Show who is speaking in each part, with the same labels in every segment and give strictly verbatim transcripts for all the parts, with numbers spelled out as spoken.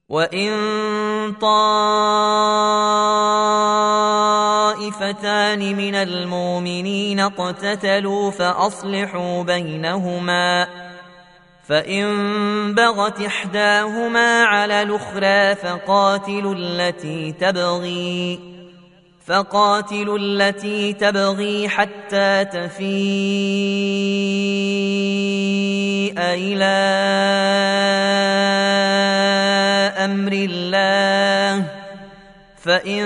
Speaker 1: وإن طائفتان من المؤمنين اقتتلوا فأصلحوا بينهما، فإن بغت إحداهما على الأخرى فقاتلوا التي تبغي فقاتلوا التي تبغي حتى تفيء إلى أمر الله، فإن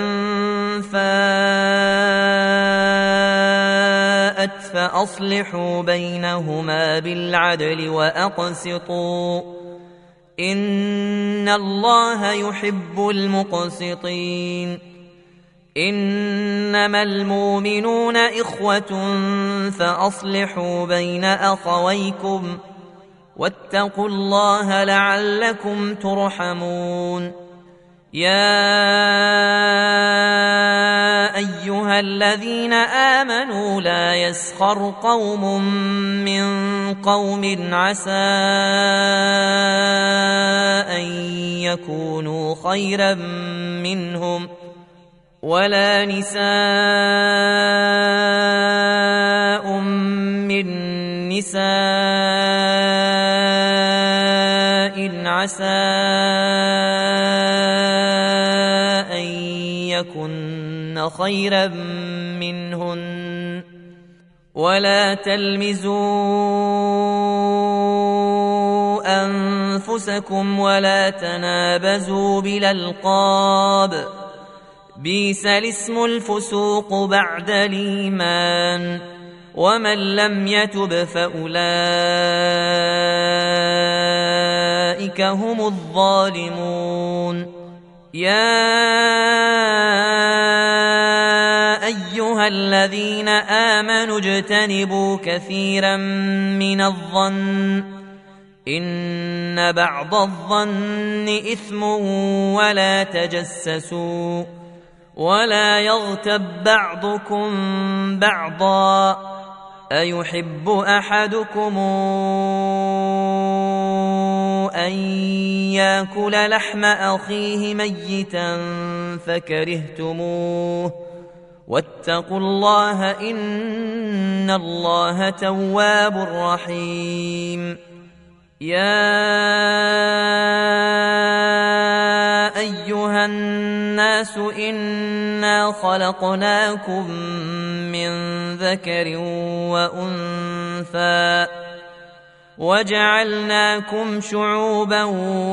Speaker 1: فاءت فأصلحوا بينهما بالعدل وأقسطوا، إن الله يحب المقسطين. إنما المؤمنون إخوة فأصلحوا بين أخويكم واتقوا الله لعلكم ترحمون. يا أيها الذين آمنوا لا يسخر قوم من قوم عسى أن يكونوا خيرا منهم، ولا نساء من نساء عسى أن يكن خيرا منهن، ولا تلمزوا أنفسكم ولا تنابزوا بالألقاب، بئس الاسم الفسوق بعد الإيمان، ومن لم يتب فأولئك هم الظالمون. يا أيها الذين آمنوا اجتنبوا كثيرا من الظن إن بعض الظن إثم، ولا تجسسوا ولا يغتب بعضكم بعضا، أيحب أحدكم أن يأكل لحم أخيه ميتا فكرهتموه، واتقوا الله إن الله تواب رحيم. يا أيها الناس إنا خلقناكم من ذكر وأنثى وجعلناكم شعوبا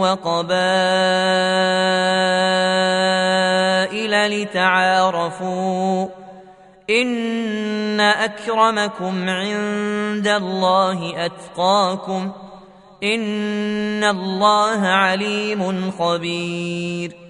Speaker 1: وقبائل لتعارفوا، إن أكرمكم عند الله أتقاكم، إن الله عليم خبير.